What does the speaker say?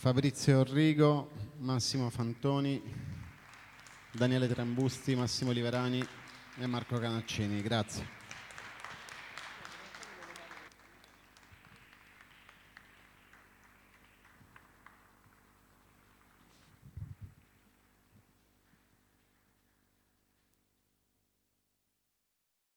Fabrizio Orrigo, Massimo Fantoni, Daniele Trambusti, Massimo Liverani e Marco Canaccini. Grazie.